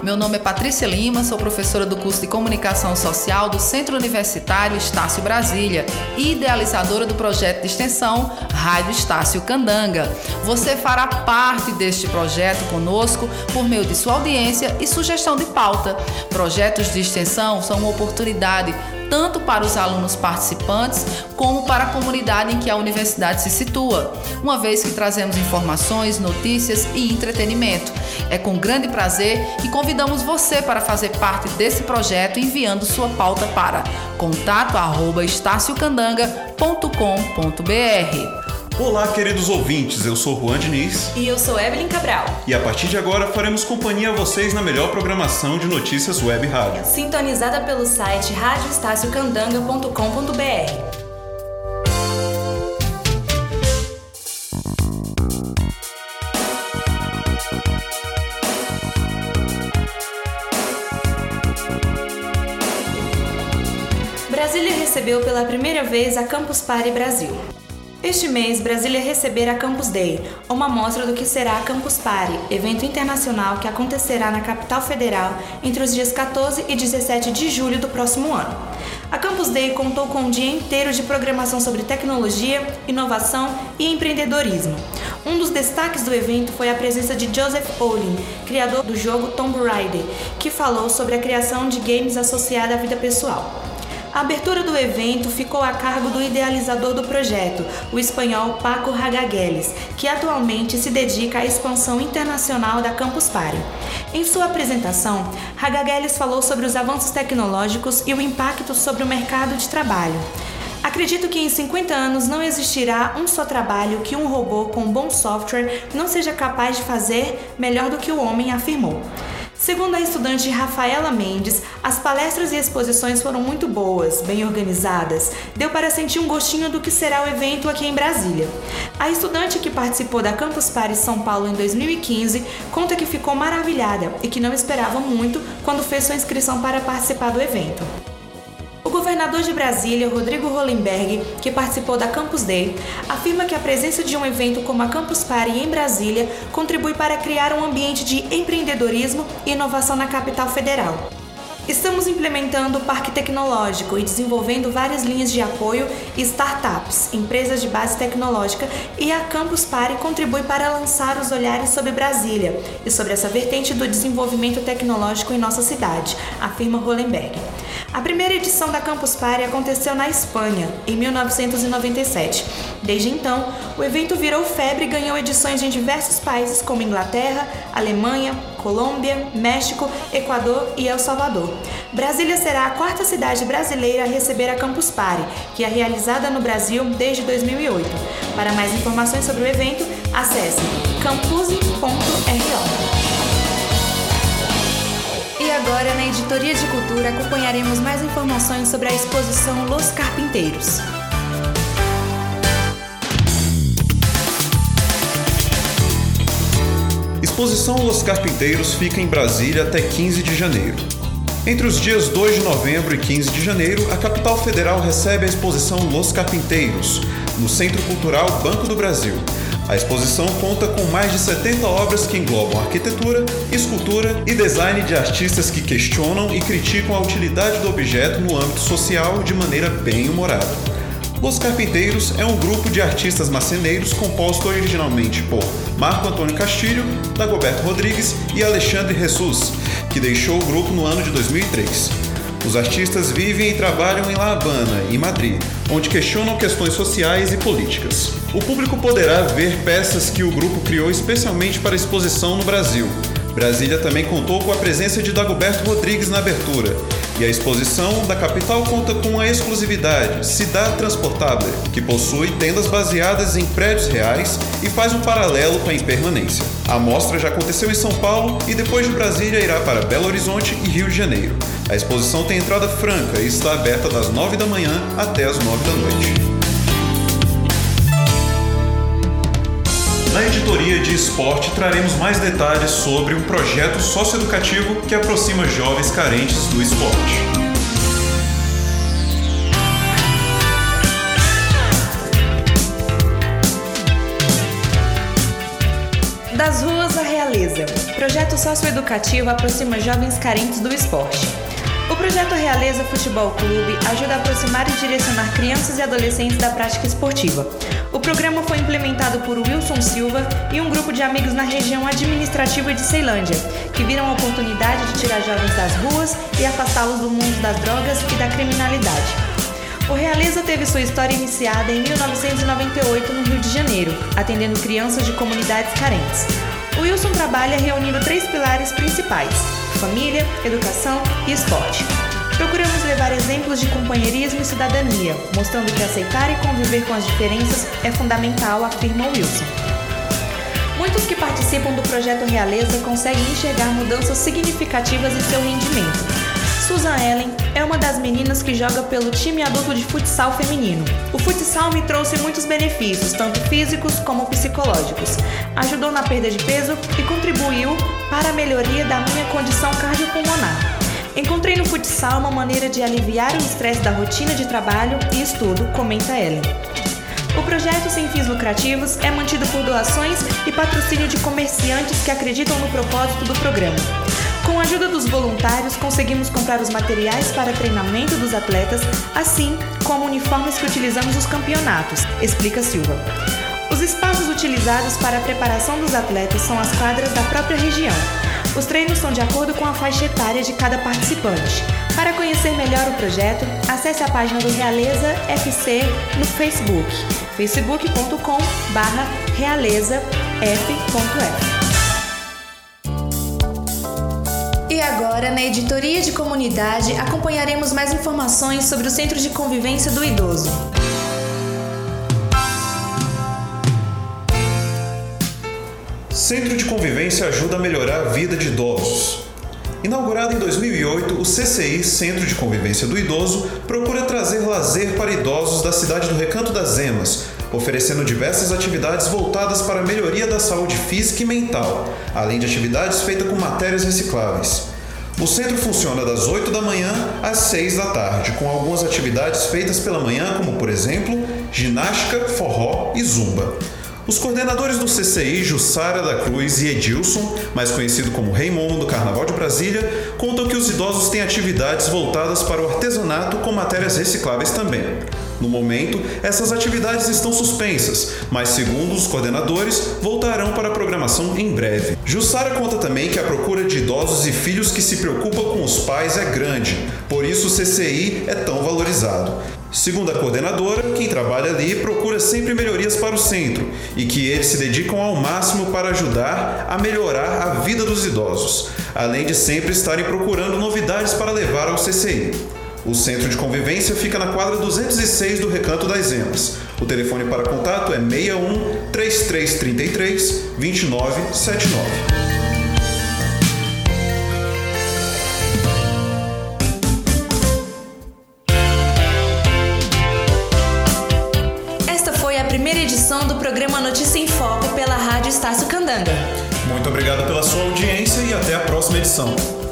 meu nome é Patrícia Lima, sou professora do curso de Comunicação Social do Centro Universitário Estácio Brasília e idealizadora do projeto de extensão Rádio Estácio Candanga. Você fará parte deste projeto conosco por meio de sua audiência e sugestão de pauta. Projetos de extensão são uma oportunidade tanto para os alunos participantes, como para a comunidade em que a universidade se situa, uma vez que trazemos informações, notícias e entretenimento. É com grande prazer que convidamos você para fazer parte desse projeto enviando sua pauta para contato@estaciocandanga.com.br. Olá, queridos ouvintes, eu sou Juan Diniz. E eu sou Evelyn Cabral. E a partir de agora faremos companhia a vocês na melhor programação de notícias web e rádio. Sintonizada pelo site radioestaciocandanga.com.br. Brasília recebeu pela primeira vez a Campus Party Brasil. Este mês, Brasília receberá a Campus Day, uma mostra do que será a Campus Party, evento internacional que acontecerá na capital federal entre os dias 14 e 17 de julho do próximo ano. A Campus Day contou com um dia inteiro de programação sobre tecnologia, inovação e empreendedorismo. Um dos destaques do evento foi a presença de Joseph Olin, criador do jogo Tomb Raider, que falou sobre a criação de games associada à vida pessoal. A abertura do evento ficou a cargo do idealizador do projeto, o espanhol Paco Hagagueles, que atualmente se dedica à expansão internacional da Campus Party. Em sua apresentação, Hagagueles falou sobre os avanços tecnológicos e o impacto sobre o mercado de trabalho. Acredito que em 50 anos não existirá um só trabalho que um robô com bom software não seja capaz de fazer melhor do que o homem, afirmou. Segundo a estudante Rafaela Mendes, as palestras e exposições foram muito boas, bem organizadas. Deu para sentir um gostinho do que será o evento aqui em Brasília. A estudante que participou da Campus Party São Paulo em 2015 conta que ficou maravilhada e que não esperava muito quando fez sua inscrição para participar do evento. O governador de Brasília, Rodrigo Hollenberg, que participou da Campus Day, afirma que a presença de um evento como a Campus Party em Brasília contribui para criar um ambiente de empreendedorismo e inovação na capital federal. Estamos implementando o Parque Tecnológico e desenvolvendo várias linhas de apoio e startups, empresas de base tecnológica, e a Campus Party contribui para lançar os olhares sobre Brasília e sobre essa vertente do desenvolvimento tecnológico em nossa cidade, afirma Hollenberg. A primeira edição da Campus Party aconteceu na Espanha, em 1997. Desde então, o evento virou febre e ganhou edições em diversos países como Inglaterra, Alemanha, Colômbia, México, Equador e El Salvador. Brasília será a quarta cidade brasileira a receber a Campus Party, que é realizada no Brasil desde 2008. Para mais informações sobre o evento, acesse campus.ro. E agora, na Editoria de Cultura, acompanharemos mais informações sobre a exposição Los Carpinteiros. Exposição Los Carpinteiros fica em Brasília até 15 de janeiro. Entre os dias 2 de novembro e 15 de janeiro, a capital federal recebe a exposição Los Carpinteiros, no Centro Cultural Banco do Brasil. A exposição conta com mais de 70 obras que englobam arquitetura, escultura e design de artistas que questionam e criticam a utilidade do objeto no âmbito social de maneira bem humorada. Los Carpinteiros é um grupo de artistas marceneiros composto originalmente por Marco Antônio Castilho, Dagoberto Rodrigues e Alexandre Jesus, que deixou o grupo no ano de 2003. Os artistas vivem e trabalham em La Habana, em Madrid, onde questionam questões sociais e políticas. O público poderá ver peças que o grupo criou especialmente para exposição no Brasil. Brasília também contou com a presença de Dagoberto Rodrigues na abertura. E a exposição da capital conta com a exclusividade Cidade Transportable, que possui tendas baseadas em prédios reais e faz um paralelo com a impermanência. A mostra já aconteceu em São Paulo e depois de Brasília irá para Belo Horizonte e Rio de Janeiro. A exposição tem entrada franca e está aberta das 9 da manhã até as 9 da noite. Na editoria de esporte traremos mais detalhes sobre um projeto socioeducativo que aproxima jovens carentes do esporte. Das ruas à realeza. Projeto socioeducativo aproxima jovens carentes do esporte. O projeto Realeza Futebol Clube ajuda a aproximar e direcionar crianças e adolescentes da prática esportiva. O programa foi implementado por Wilson Silva e um grupo de amigos na região administrativa de Ceilândia, que viram a oportunidade de tirar jovens das ruas e afastá-los do mundo das drogas e da criminalidade. O Realeza teve sua história iniciada em 1998 no Rio de Janeiro, atendendo crianças de comunidades carentes. O Wilson trabalha reunindo 3 pilares principais: família, educação e esporte. Procuramos levar exemplos de companheirismo e cidadania, mostrando que aceitar e conviver com as diferenças é fundamental, afirma Wilson. Muitos que participam do projeto Realeza conseguem enxergar mudanças significativas em seu rendimento. Susan Ellen é uma das meninas que joga pelo time adulto de futsal feminino. O futsal me trouxe muitos benefícios, tanto físicos como psicológicos. Ajudou na perda de peso e contribuiu para a melhoria da minha condição cardiopulmonar. Encontrei no futsal uma maneira de aliviar o estresse da rotina de trabalho e estudo, comenta Ellen. O projeto sem fins lucrativos é mantido por doações e patrocínio de comerciantes que acreditam no propósito do programa. Com a ajuda dos voluntários, conseguimos comprar os materiais para treinamento dos atletas, assim como uniformes que utilizamos nos campeonatos, explica Silva. Os espaços utilizados para a preparação dos atletas são as quadras da própria região. Os treinos são de acordo com a faixa etária de cada participante. Para conhecer melhor o projeto, acesse a página do Realeza FC no Facebook, facebook.com/realezaf.f. E agora, na editoria de comunidade, acompanharemos mais informações sobre o Centro de Convivência do Idoso. Centro de Convivência ajuda a melhorar a vida de idosos. Inaugurado em 2008, o CCI, Centro de Convivência do Idoso, procura trazer lazer para idosos da cidade do Recanto das Emas, oferecendo diversas atividades voltadas para a melhoria da saúde física e mental, além de atividades feitas com matérias recicláveis. O centro funciona das 8 da manhã às 6 da tarde, com algumas atividades feitas pela manhã, como, por exemplo, ginástica, forró e zumba. Os coordenadores do CCI, Jussara da Cruz e Edilson, mais conhecido como Raimundo do Carnaval de Brasília, contam que os idosos têm atividades voltadas para o artesanato com matérias recicláveis também. No momento, essas atividades estão suspensas, mas, segundo os coordenadores, voltarão para a programação em breve. Jussara conta também que a procura de idosos e filhos que se preocupam com os pais é grande, por isso o CCI é tão valorizado. Segundo a coordenadora, quem trabalha ali procura sempre melhorias para o centro e que eles se dedicam ao máximo para ajudar a melhorar a vida dos idosos, além de sempre estarem procurando novidades para levar ao CCI. O Centro de Convivência fica na quadra 206 do Recanto das Emas. O telefone para contato é 61 3333 2979. Primeira edição do programa Notícia em Foco pela Rádio Estácio Candanga. Muito obrigado pela sua audiência e até a próxima edição.